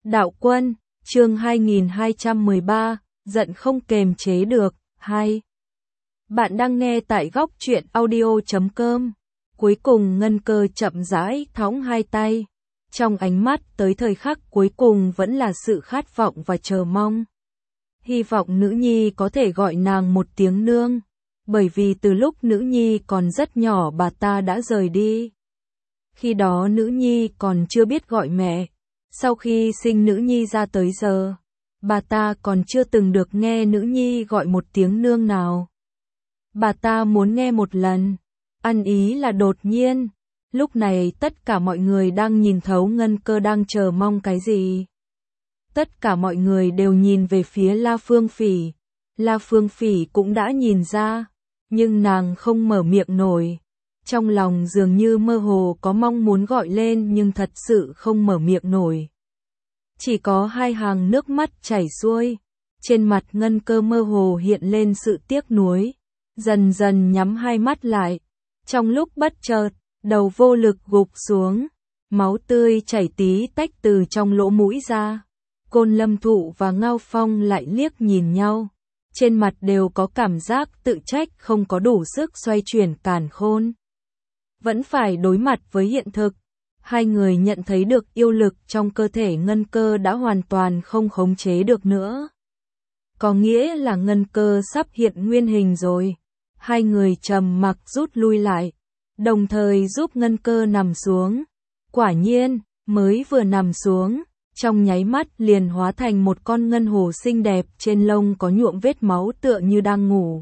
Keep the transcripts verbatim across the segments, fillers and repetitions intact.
Đạo Quân, chương hai nghìn hai trăm mười ba, giận không kềm chế được, hai. Bạn đang nghe tại góc truyện audio chấm com. Cuối cùng Ngân Cơ chậm rãi thõng hai tay. Trong ánh mắt tới thời khắc cuối cùng vẫn là sự khát vọng và chờ mong. Hy vọng nữ nhi có thể gọi nàng một tiếng nương. Bởi vì từ lúc nữ nhi còn rất nhỏ bà ta đã rời đi. Khi đó nữ nhi còn chưa biết gọi mẹ. Sau khi sinh nữ nhi ra tới giờ, bà ta còn chưa từng được nghe nữ nhi gọi một tiếng nương nào. Bà ta muốn nghe một lần, ăn ý là đột nhiên. Lúc này tất cả mọi người đang nhìn thấu Ngân Cơ đang chờ mong cái gì. Tất cả mọi người đều nhìn về phía La Phương Phỉ. La Phương Phỉ cũng đã nhìn ra, nhưng nàng không mở miệng nổi. Trong lòng dường như mơ hồ có mong muốn gọi lên nhưng thật sự không mở miệng nổi. Chỉ có hai hàng nước mắt chảy xuôi. Trên mặt Ngân Cơ mơ hồ hiện lên sự tiếc nuối. Dần dần nhắm hai mắt lại. Trong lúc bất chợt, đầu vô lực gục xuống. Máu tươi chảy tí tách từ trong lỗ mũi ra. Côn Lâm Thụ và Ngao Phong lại liếc nhìn nhau. Trên mặt đều có cảm giác tự trách không có đủ sức xoay chuyển càn khôn. Vẫn phải đối mặt với hiện thực. Hai người nhận thấy được yêu lực trong cơ thể Ngân Cơ đã hoàn toàn không khống chế được nữa. Có nghĩa là Ngân Cơ sắp hiện nguyên hình rồi. Hai người trầm mặc rút lui lại, đồng thời giúp Ngân Cơ nằm xuống. Quả nhiên, mới vừa nằm xuống, trong nháy mắt liền hóa thành một con ngân hồ xinh đẹp, trên lông có nhuộm vết máu tựa như đang ngủ.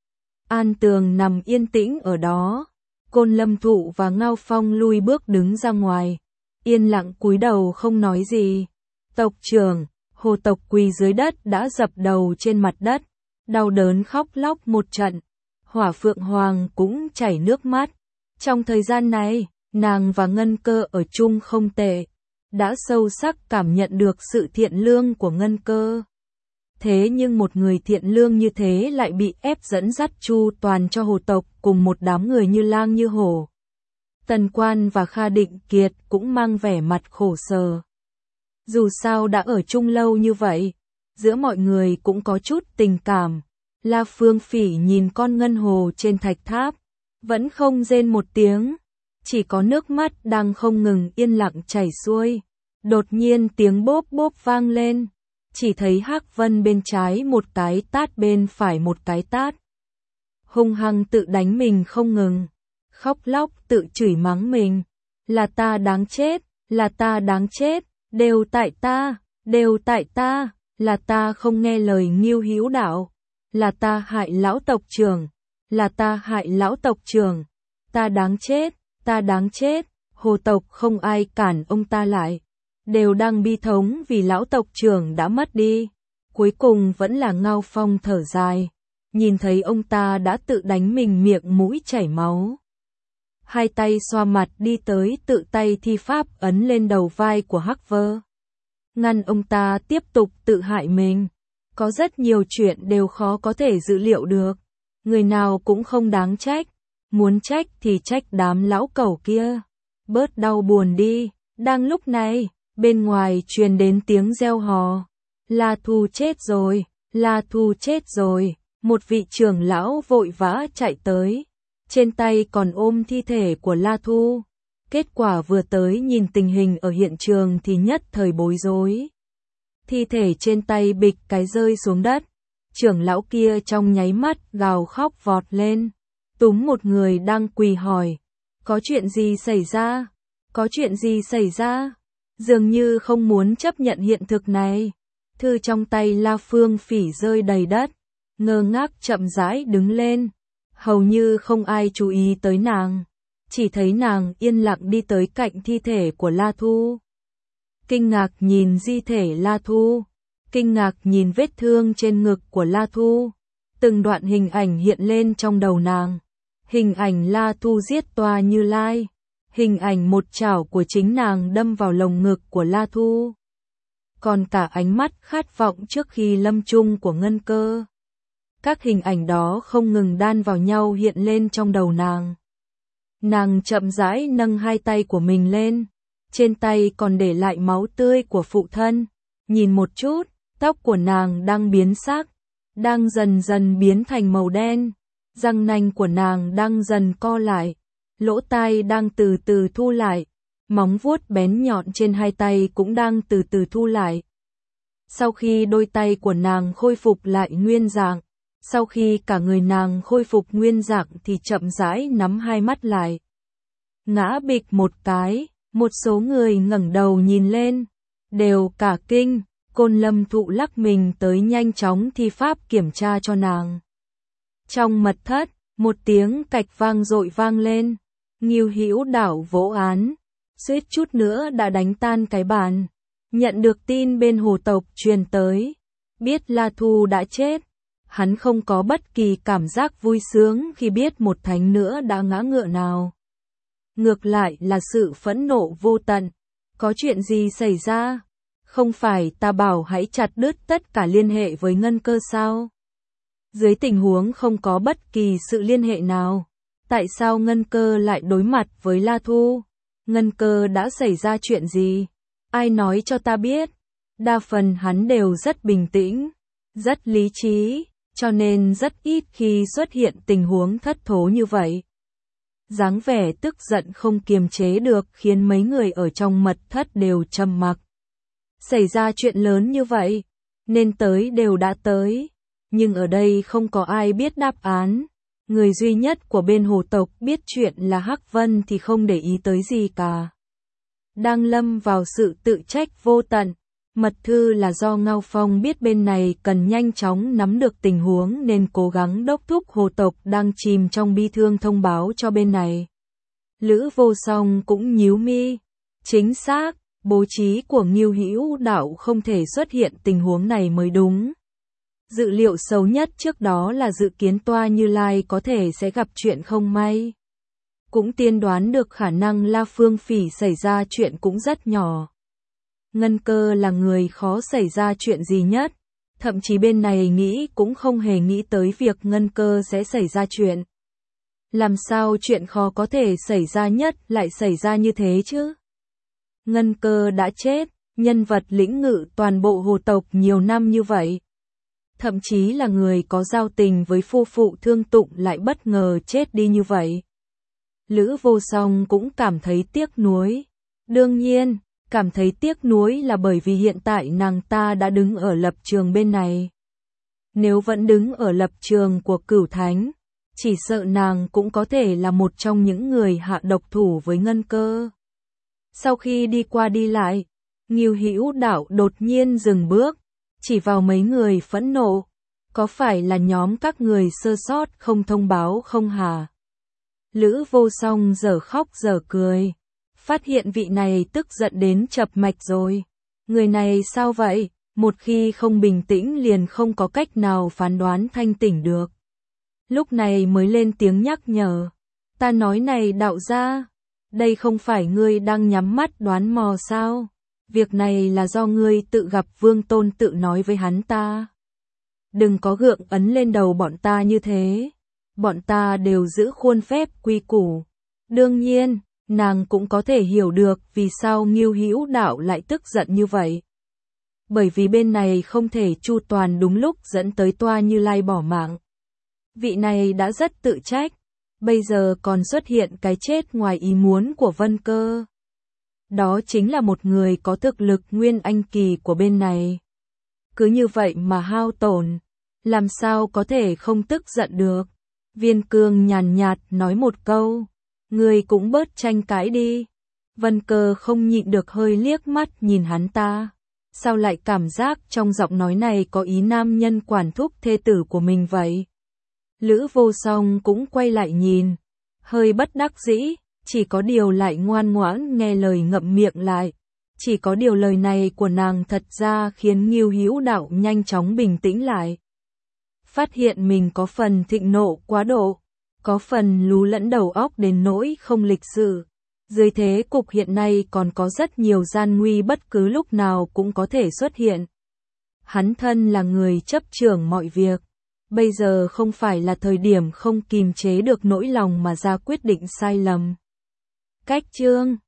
An Tường nằm yên tĩnh ở đó. Côn Lâm Thụ và Ngao Phong lui bước đứng ra ngoài, yên lặng cúi đầu không nói gì. Tộc trưởng, Hồ tộc quỳ dưới đất đã dập đầu trên mặt đất, đau đớn khóc lóc một trận. Hỏa Phượng Hoàng cũng chảy nước mắt. Trong thời gian này, nàng và Ngân Cơ ở chung không tệ, đã sâu sắc cảm nhận được sự thiện lương của Ngân Cơ. Thế nhưng một người thiện lương như thế lại bị ép dẫn dắt chu toàn cho hồ tộc cùng một đám người như lang như hổ. Tần Quan và Kha Định Kiệt cũng mang vẻ mặt khổ sở. Dù sao đã ở chung lâu như vậy, giữa mọi người cũng có chút tình cảm. La Phương Phỉ nhìn con ngân hồ trên thạch tháp, vẫn không rên một tiếng, chỉ có nước mắt đang không ngừng yên lặng chảy xuôi. Đột nhiên tiếng bốp bốp vang lên. Chỉ thấy Hắc Vân bên trái một cái tát, bên phải một cái tát. Hung hăng tự đánh mình không ngừng. Khóc lóc tự chửi mắng mình. Là ta đáng chết, là ta đáng chết, đều tại ta, đều tại ta, là ta không nghe lời Ngưu Hữu Đạo. Là ta hại lão tộc trưởng, là ta hại lão tộc trưởng. Ta đáng chết, ta đáng chết, hồ tộc không ai cản ông ta lại. Đều đang bi thống vì lão tộc trưởng đã mất đi. Cuối cùng vẫn là Ngao Phong thở dài. Nhìn thấy ông ta đã tự đánh mình, miệng mũi chảy máu. Hai tay xoa mặt đi tới tự tay thi pháp ấn lên đầu vai của Hắc Vơ. Ngăn ông ta tiếp tục tự hại mình. Có rất nhiều chuyện đều khó có thể dự liệu được. Người nào cũng không đáng trách. Muốn trách thì trách đám lão cẩu kia. Bớt đau buồn đi. Đang lúc này, bên ngoài truyền đến tiếng reo hò. La Thu chết rồi, La Thu chết rồi. Một vị trưởng lão vội vã chạy tới. Trên tay còn ôm thi thể của La Thu. Kết quả vừa tới nhìn tình hình ở hiện trường thì nhất thời bối rối. Thi thể trên tay bịch cái rơi xuống đất. Trưởng lão kia trong nháy mắt gào khóc vọt lên. Túm một người đang quỳ hỏi. Có chuyện gì xảy ra? Có chuyện gì xảy ra? Dường như không muốn chấp nhận hiện thực này. Thư trong tay La Phương Phỉ rơi đầy đất. Ngơ ngác chậm rãi đứng lên. Hầu như không ai chú ý tới nàng. Chỉ thấy nàng yên lặng đi tới cạnh thi thể của La Thu. Kinh ngạc nhìn di thể La Thu. Kinh ngạc nhìn vết thương trên ngực của La Thu. Từng đoạn hình ảnh hiện lên trong đầu nàng. Hình ảnh La Thu giết Toa Như Lai. Hình ảnh một chảo của chính nàng đâm vào lồng ngực của La Thu. Còn cả ánh mắt khát vọng trước khi lâm chung của Ngân Cơ. Các hình ảnh đó không ngừng đan vào nhau hiện lên trong đầu nàng. Nàng chậm rãi nâng hai tay của mình lên. Trên tay còn để lại máu tươi của phụ thân. nhìn một chút, tóc của nàng đang biến sắc, đang dần dần biến thành màu đen, răng nanh của nàng đang dần co lại, lỗ tai đang từ từ thu lại, móng vuốt bén nhọn trên hai tay cũng đang từ từ thu lại. Sau khi đôi tay của nàng khôi phục lại nguyên dạng, sau khi cả người nàng khôi phục nguyên dạng thì chậm rãi nắm hai mắt lại. Ngã bịch một cái, một số người ngẩng đầu nhìn lên, đều cả kinh, Côn Lâm Thụ lắc mình tới nhanh chóng thi pháp kiểm tra cho nàng. Trong mật thất, một tiếng cạch vang dội vang lên, Ngưu Hữu Đảo vỗ án, suýt chút nữa đã đánh tan cái bàn. Nhận được tin bên hồ tộc truyền tới, biết La Thu đã chết, hắn không có bất kỳ cảm giác vui sướng khi biết một thánh nữa đã ngã ngựa nào. Ngược lại là sự phẫn nộ vô tận. Có chuyện gì xảy ra? Không phải ta bảo hãy chặt đứt tất cả liên hệ với Ngân Cơ sao? Dưới tình huống không có bất kỳ sự liên hệ nào, tại sao Ngân Cơ lại đối mặt với La Thu? Ngân Cơ đã xảy ra chuyện gì? Ai nói cho ta biết? Đa phần hắn đều rất bình tĩnh, rất lý trí, cho nên rất ít khi xuất hiện tình huống thất thố như vậy. Dáng vẻ tức giận không kiềm chế được khiến mấy người ở trong mật thất đều trầm mặc. Xảy ra chuyện lớn như vậy, nên tới đều đã tới, nhưng ở đây không có ai biết đáp án. Người duy nhất của bên hồ tộc biết chuyện là Hắc Vân thì không để ý tới gì cả. Đang lâm vào sự tự trách vô tận. Mật thư là do Ngao Phong biết bên này cần nhanh chóng nắm được tình huống nên cố gắng đốc thúc hồ tộc đang chìm trong bi thương thông báo cho bên này. Lữ Vô Song cũng nhíu mi. Chính xác, bố trí của Ngưu Hữu Đảo không thể xuất hiện tình huống này mới đúng. Dự liệu xấu nhất trước đó là dự kiến Toa Như Lai có thể sẽ gặp chuyện không may. Cũng tiên đoán được khả năng La Phương Phỉ xảy ra chuyện cũng rất nhỏ. Ngân Cơ là người khó xảy ra chuyện gì nhất, thậm chí bên này nghĩ cũng không hề nghĩ tới việc Ngân Cơ sẽ xảy ra chuyện. Làm sao chuyện khó có thể xảy ra nhất lại xảy ra như thế chứ? Ngân Cơ đã chết, nhân vật lĩnh ngự toàn bộ hồ tộc nhiều năm như vậy. Thậm chí là người có giao tình với phu phụ Thương Tụng lại bất ngờ chết đi như vậy. Lữ Vô Song cũng cảm thấy tiếc nuối. Đương nhiên, cảm thấy tiếc nuối là bởi vì hiện tại nàng ta đã đứng ở lập trường bên này. Nếu vẫn đứng ở lập trường của Cửu Thánh, chỉ sợ nàng cũng có thể là một trong những người hạ độc thủ với Ngân Cơ. Sau khi đi qua đi lại, Ngưu Hữu Đảo đột nhiên dừng bước, chỉ vào mấy người phẫn nộ. Có phải là nhóm các người sơ sót không thông báo không hả? Lữ Vô Song giờ khóc giờ cười. Phát hiện vị này tức giận đến chập mạch rồi. Người này sao vậy? Một khi không bình tĩnh liền không có cách nào phán đoán thanh tỉnh được. Lúc này mới lên tiếng nhắc nhở. Ta nói này đạo gia, đây không phải ngươi đang nhắm mắt đoán mò sao? Việc này là do ngươi tự gặp Vương Tôn tự nói với hắn ta. Đừng có gượng ấn lên đầu bọn ta như thế. Bọn ta đều giữ khuôn phép quy củ. Đương nhiên, nàng cũng có thể hiểu được vì sao Ngưu Hữu Đảo lại tức giận như vậy. Bởi vì bên này không thể chu toàn đúng lúc dẫn tới Toa Như Lai bỏ mạng. Vị này đã rất tự trách, bây giờ còn xuất hiện cái chết ngoài ý muốn của Vân Cơ. Đó chính là một người có thực lực nguyên anh kỳ của bên này. Cứ như vậy mà hao tổn, làm sao có thể không tức giận được. Viên Cương nhàn nhạt nói một câu, ngươi cũng bớt tranh cãi đi. Vân Cơ không nhịn được hơi liếc mắt nhìn hắn ta. Sao lại cảm giác trong giọng nói này có ý nam nhân quản thúc thê tử của mình vậy? Lữ Vô Song cũng quay lại nhìn, hơi bất đắc dĩ, chỉ có điều lại ngoan ngoãn nghe lời ngậm miệng lại. Chỉ có điều lời này của nàng thật ra khiến Ngưu Hữu Đảo nhanh chóng bình tĩnh lại. Phát hiện mình có phần thịnh nộ quá độ, có phần lú lẫn đầu óc đến nỗi không lịch sự. Dưới thế cục hiện nay còn có rất nhiều gian nguy bất cứ lúc nào cũng có thể xuất hiện. Hắn thân là người chấp trưởng mọi việc. Bây giờ không phải là thời điểm không kìm chế được nỗi lòng mà ra quyết định sai lầm. Cách chương